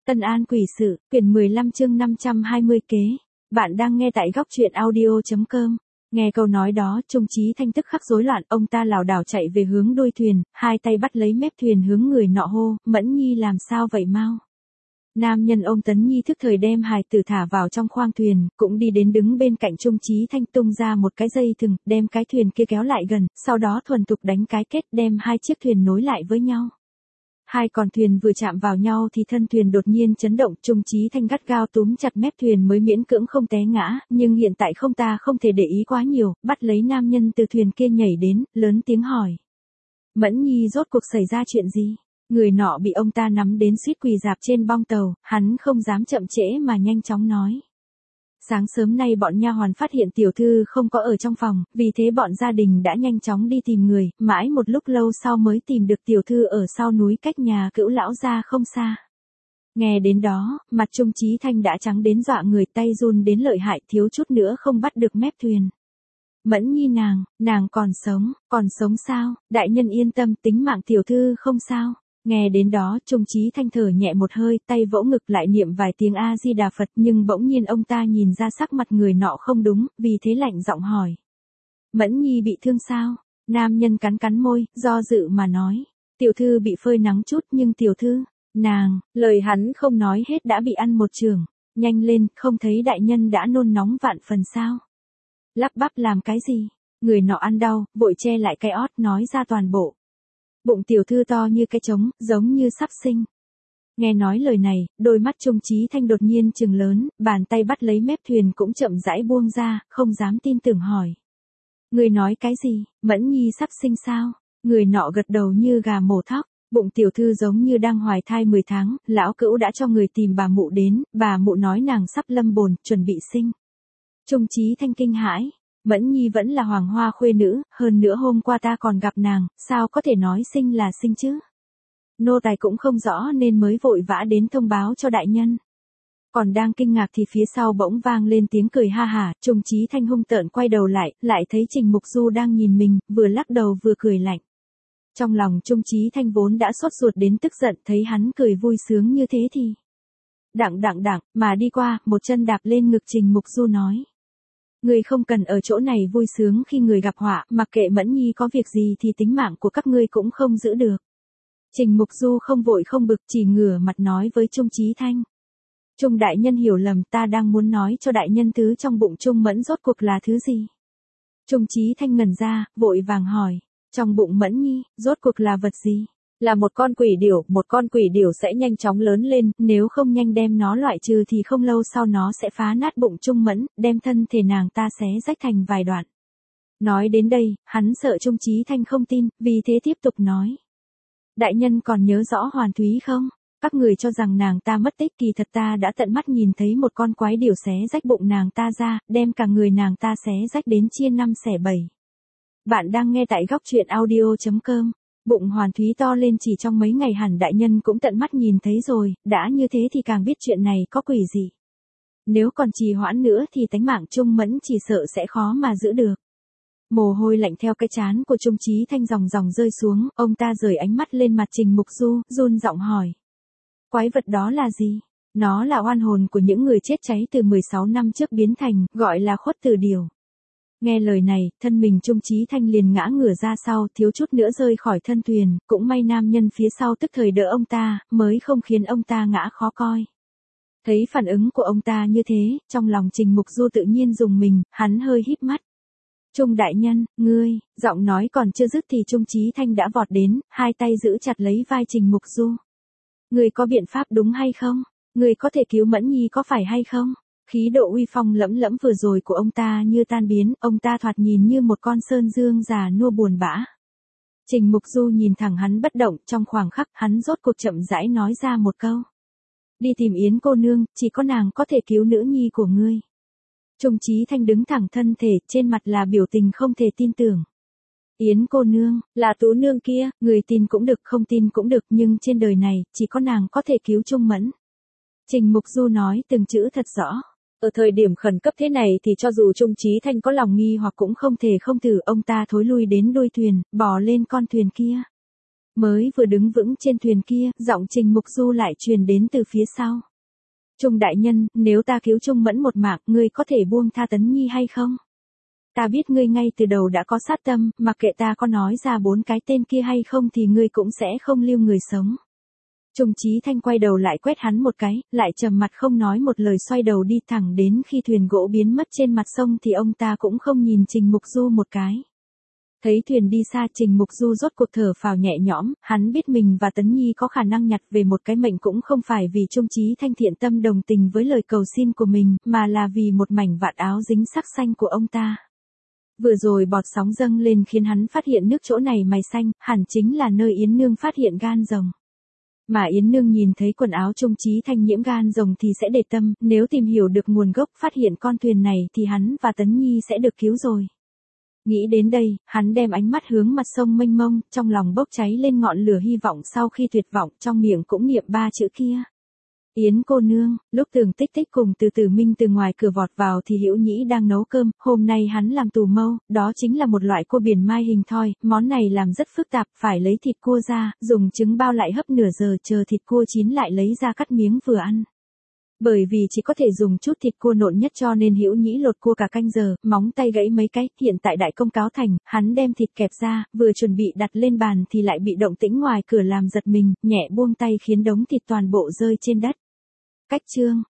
Tân An quỷ sự, quyển 15 chương 520 kế. Bạn đang nghe tại góc truyện audio.com. Nghe câu nói đó, Trung Chí Thanh tức khắc rối loạn, ông ta lảo đảo chạy về hướng đuôi thuyền, hai tay bắt lấy mép thuyền hướng người nọ hô, Mẫn Nhi làm sao vậy mau? Nam nhân ôm Tấn Nhi thức thời đem hài tử thả vào trong khoang thuyền, cũng đi đến đứng bên cạnh Trung Chí Thanh tung ra một cái dây thừng, đem cái thuyền kia kéo lại gần, sau đó thuần thục đánh cái kết đem hai chiếc thuyền nối lại với nhau. Hai con thuyền vừa chạm vào nhau thì thân thuyền đột nhiên chấn động, Trung Chí Thanh gắt gao túm chặt mép thuyền mới miễn cưỡng không té ngã, nhưng hiện tại ta không thể để ý quá nhiều, bắt lấy nam nhân từ thuyền kia nhảy đến, lớn tiếng hỏi. Mẫn Nhi rốt cuộc xảy ra chuyện gì? Người nọ bị ông ta nắm đến suýt quỳ rạp trên bong tàu, hắn không dám chậm trễ mà nhanh chóng nói. Sáng sớm nay bọn nha hoàn phát hiện tiểu thư không có ở trong phòng, vì thế bọn gia đình đã nhanh chóng đi tìm người, mãi một lúc lâu sau mới tìm được tiểu thư ở sau núi cách nhà Cữu lão gia không xa. Nghe đến đó, mặt Trung Chí Thanh đã trắng đến dọa người, tay run đến lợi hại, thiếu chút nữa không bắt được mép thuyền. Mẫn Nhi nàng còn sống sao? Đại nhân yên tâm, tính mạng tiểu thư không sao. Nghe đến đó, Trung Chí Thanh thở nhẹ một hơi, tay vỗ ngực lại niệm vài tiếng A-di-đà Phật, nhưng bỗng nhiên ông ta nhìn ra sắc mặt người nọ không đúng, vì thế lạnh giọng hỏi. Mẫn Nhi bị thương sao? Nam nhân cắn môi, do dự mà nói. Tiểu thư bị phơi nắng chút nhưng tiểu thư, lời hắn không nói hết đã bị ăn một chưởng. Nhanh lên, không thấy đại nhân đã nôn nóng vạn phần sao? Lắp bắp làm cái gì? Người nọ ăn đau, vội che lại cái ót nói ra toàn bộ. Bụng tiểu thư to như cái trống, giống như sắp sinh. Nghe nói lời này, đôi mắt Trung Chí Thanh đột nhiên trừng lớn, bàn tay bắt lấy mép thuyền cũng chậm rãi buông ra, không dám tin tưởng hỏi. Người nói cái gì? Mẫn Nhi sắp sinh sao? Người nọ gật đầu như gà mổ thóc, bụng tiểu thư giống như đang hoài thai 10 tháng, lão Cữu đã cho người tìm bà mụ đến, bà mụ nói nàng sắp lâm bồn, chuẩn bị sinh. Trung Chí Thanh kinh hãi. Mẫn Nhi vẫn là hoàng hoa khuê nữ, hơn nữa hôm qua ta còn gặp nàng, sao có thể nói sinh là sinh chứ? Nô tài cũng không rõ nên mới vội vã đến thông báo cho đại nhân. Còn đang kinh ngạc thì phía sau bỗng vang lên tiếng cười ha hả, Trung Chí Thanh hung tợn quay đầu lại thấy Trình Mục Du đang nhìn mình, vừa lắc đầu vừa cười lạnh. Trong lòng Trung Chí Thanh vốn đã sốt ruột đến tức giận, thấy hắn cười vui sướng như thế thì đặng mà đi qua, một chân đạp lên ngực Trình Mục Du nói. Ngươi không cần ở chỗ này vui sướng khi người gặp họa, mặc kệ Mẫn Nhi có việc gì thì tính mạng của các ngươi cũng không giữ được. Trình Mục Du không vội không bực, chỉ ngửa mặt nói với Trung Chí Thanh. Trung đại nhân hiểu lầm, ta đang muốn nói cho đại nhân thứ trong bụng Trung Mẫn rốt cuộc là thứ gì. Trung Chí Thanh ngẩn ra, vội vàng hỏi, trong bụng Mẫn Nhi, rốt cuộc là vật gì? Là một con quỷ điểu sẽ nhanh chóng lớn lên, nếu không nhanh đem nó loại trừ thì không lâu sau nó sẽ phá nát bụng Trung Mẫn, đem thân thể nàng ta xé rách thành vài đoạn. Nói đến đây, hắn sợ Trung Chí Thanh không tin, vì thế tiếp tục nói. Đại nhân còn nhớ rõ Hoàn Thúy không? Các người cho rằng nàng ta mất tích, kỳ thật ta đã tận mắt nhìn thấy một con quái điểu xé rách bụng nàng ta ra, đem cả người nàng ta xé rách đến chia 5 xẻ 7. Bạn đang nghe tại góc truyện audio.com. Bụng Hoàn Thúy to lên chỉ trong mấy ngày, hẳn đại nhân cũng tận mắt nhìn thấy rồi, đã như thế thì càng biết chuyện này có quỷ gì. Nếu còn trì hoãn nữa thì tánh mạng Trung Mẫn chỉ sợ sẽ khó mà giữ được. Mồ hôi lạnh theo cái trán của Trung Chí Thanh dòng rơi xuống, ông ta rời ánh mắt lên mặt Trình Mục Du, run giọng hỏi. Quái vật đó là gì? Nó là oan hồn của những người chết cháy từ 16 năm trước biến thành, gọi là Khuất Tử Điểu. Nghe lời này, thân mình Trung Chí Thanh liền ngã ngửa ra sau, thiếu chút nữa rơi khỏi thân thuyền, cũng may nam nhân phía sau tức thời đỡ ông ta, mới không khiến ông ta ngã khó coi. Thấy phản ứng của ông ta như thế, trong lòng Trình Mục Du tự nhiên rùng mình, hắn hơi híp mắt. Trung đại nhân, ngươi, giọng nói còn chưa dứt thì Trung Chí Thanh đã vọt đến, hai tay giữ chặt lấy vai Trình Mục Du. Ngươi có biện pháp đúng hay không? Ngươi có thể cứu Mẫn Nhi có phải hay không? Khí độ uy phong lẫm lẫm vừa rồi của ông ta như tan biến, ông ta thoạt nhìn như một con sơn dương già nua buồn bã. Trình Mục Du nhìn thẳng hắn bất động, trong khoảng khắc hắn rốt cuộc chậm rãi nói ra một câu. Đi tìm Yến cô nương, chỉ có nàng có thể cứu nữ nhi của ngươi. Trung Chí Thanh đứng thẳng thân thể, trên mặt là biểu tình không thể tin tưởng. Yến cô nương, là Tú nương kia, người tin cũng được không tin cũng được, nhưng trên đời này, chỉ có nàng có thể cứu Trung Mẫn. Trình Mục Du nói từng chữ thật rõ. Ở thời điểm khẩn cấp thế này thì cho dù Trung Chí Thanh có lòng nghi hoặc cũng không thể không thử, ông ta thối lui đến đuôi thuyền, bò lên con thuyền kia. Mới vừa đứng vững trên thuyền kia, giọng Trình Mục Du lại truyền đến từ phía sau. Trung đại nhân, nếu ta cứu Trung Mẫn một mạng, ngươi có thể buông tha Tấn Nhi hay không? Ta biết ngươi ngay từ đầu đã có sát tâm, mặc kệ ta có nói ra 4 cái tên kia hay không thì ngươi cũng sẽ không lưu người sống. Trung Chí Thanh quay đầu lại quét hắn một cái, lại trầm mặt không nói một lời xoay đầu đi thẳng đến khi thuyền gỗ biến mất trên mặt sông thì ông ta cũng không nhìn Trình Mục Du một cái. Thấy thuyền đi xa Trình Mục Du rốt cuộc thở phào nhẹ nhõm, hắn biết mình và Tấn Nhi có khả năng nhặt về một cái mệnh cũng không phải vì Trung Chí Thanh thiện tâm đồng tình với lời cầu xin của mình, mà là vì một mảnh vạt áo dính sắc xanh của ông ta. Vừa rồi bọt sóng dâng lên khiến hắn phát hiện nước chỗ này mày xanh, hẳn chính là nơi Yến Nương phát hiện gan rồng. Mà Yến Nương nhìn thấy quần áo Trung Chí Thanh nhiễm gan rồng thì sẽ để tâm, nếu tìm hiểu được nguồn gốc phát hiện con thuyền này thì hắn và Tấn Nhi sẽ được cứu rồi. Nghĩ đến đây, hắn đem ánh mắt hướng mặt sông mênh mông, trong lòng bốc cháy lên ngọn lửa hy vọng sau khi tuyệt vọng, trong miệng cũng niệm 3 chữ kia. Yến cô nương, lúc Tường Tích Tích cùng Từ Tử Minh từ ngoài cửa vọt vào thì Hữu Nhĩ đang nấu cơm, hôm nay hắn làm tù mâu, đó chính là một loại cua biển mai hình thoi, món này làm rất phức tạp, phải lấy thịt cua ra, dùng trứng bao lại hấp nửa giờ chờ thịt cua chín lại lấy ra cắt miếng vừa ăn. Bởi vì chỉ có thể dùng chút thịt cua nộn nhất cho nên Hữu Nhĩ lột cua cả canh giờ, móng tay gãy mấy cái, hiện tại đại công cáo thành, hắn đem thịt kẹp ra, vừa chuẩn bị đặt lên bàn thì lại bị động tĩnh ngoài cửa làm giật mình, nhẹ buông tay khiến đống thịt toàn bộ rơi trên đất. Cách chương